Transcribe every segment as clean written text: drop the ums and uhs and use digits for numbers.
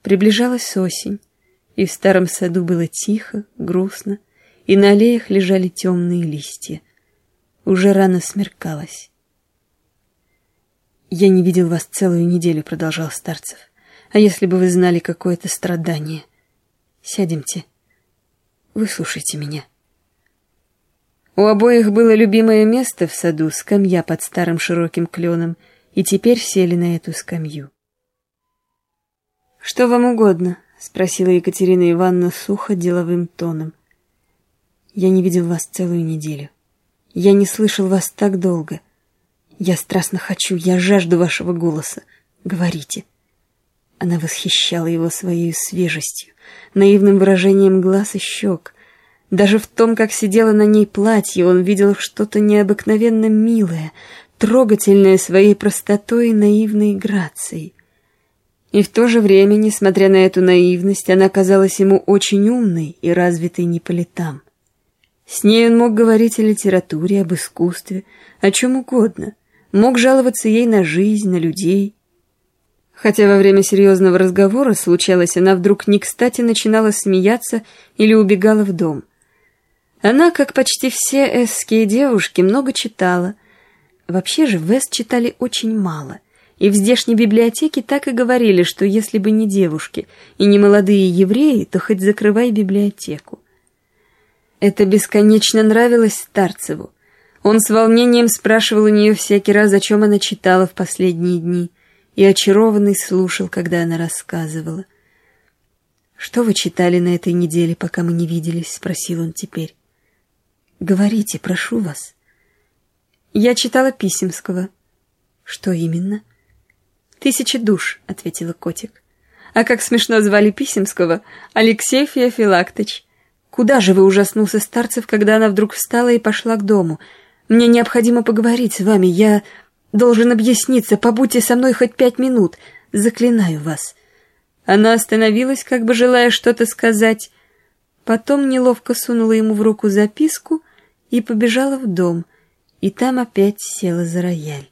Приближалась осень, и в старом саду было тихо, грустно, и на аллеях лежали темные листья. Уже рано смеркалось. «Я не видел вас целую неделю», — продолжал Старцев. «А если бы вы знали какое-то страдание? Сядемте, выслушайте меня». У обоих было любимое место в саду, скамья под старым широким кленом, и теперь сели на эту скамью. «Что вам угодно?» — спросила Екатерина Ивановна сухо, деловым тоном. «Я не видел вас целую неделю. Я не слышал вас так долго. Я страстно хочу, я жажду вашего голоса. Говорите». Она восхищала его своей свежестью, наивным выражением глаз и щек. Даже в том, как сидело на ней платье, он видел что-то необыкновенно милое, трогательное своей простотой и наивной грацией. И в то же время, несмотря на эту наивность, она казалась ему очень умной и развитой не по летам. С ней он мог говорить о литературе, об искусстве, о чем угодно, мог жаловаться ей на жизнь, на людей. Хотя во время серьезного разговора, случалось, она вдруг не кстати начинала смеяться или убегала в дом. Она, как почти все эсские девушки, много читала. Вообще же в Эс читали очень мало, и в здешней библиотеке так и говорили, что если бы не девушки и не молодые евреи, то хоть закрывай библиотеку. Это бесконечно нравилось Старцеву. Он с волнением спрашивал у нее всякий раз, о чем она читала в последние дни, и очарованный слушал, когда она рассказывала. «Что вы читали на этой неделе, пока мы не виделись?» — спросил он теперь. «Говорите, прошу вас». «Я читала Писемского». «Что именно?» «Тысяча душ», — ответила котик. «А как смешно звали Писемского? Алексей Феофилактыч». «Куда же вы?» — ужаснулся Старцев, когда она вдруг встала и пошла к дому. «Мне необходимо поговорить с вами. Я должен объясниться. Побудьте со мной хоть 5 минут. Заклинаю вас». Она остановилась, как бы желая что-то сказать. Потом неловко сунула ему в руку записку и побежала в дом, и там опять села за рояль.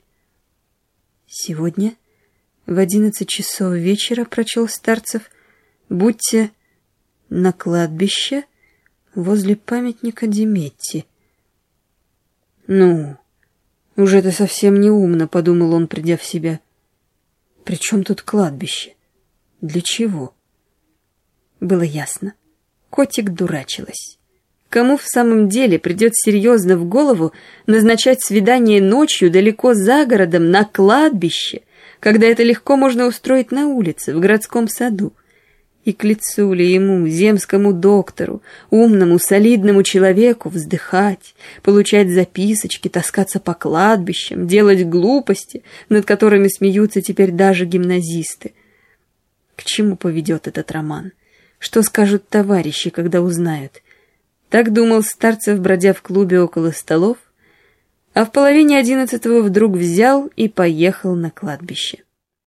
«Сегодня в 11 часов вечера, — прочел Старцев, — будьте на кладбище возле памятника Деметти». «Ну, уже это совсем не умно», — подумал он, придя в себя. «При чем тут кладбище? Для чего?» Было ясно. Котик дурачилась. Кому в самом деле придет серьезно в голову назначать свидание ночью далеко за городом на кладбище, когда это легко можно устроить на улице, в городском саду? И к лицу ли ему, земскому доктору, умному, солидному человеку, вздыхать, получать записочки, таскаться по кладбищам, делать глупости, над которыми смеются теперь даже гимназисты? К чему поведет этот роман? Что скажут товарищи, когда узнают? Так думал Старцев, бродя в клубе около столов, а в половине 11 вдруг взял и поехал на кладбище.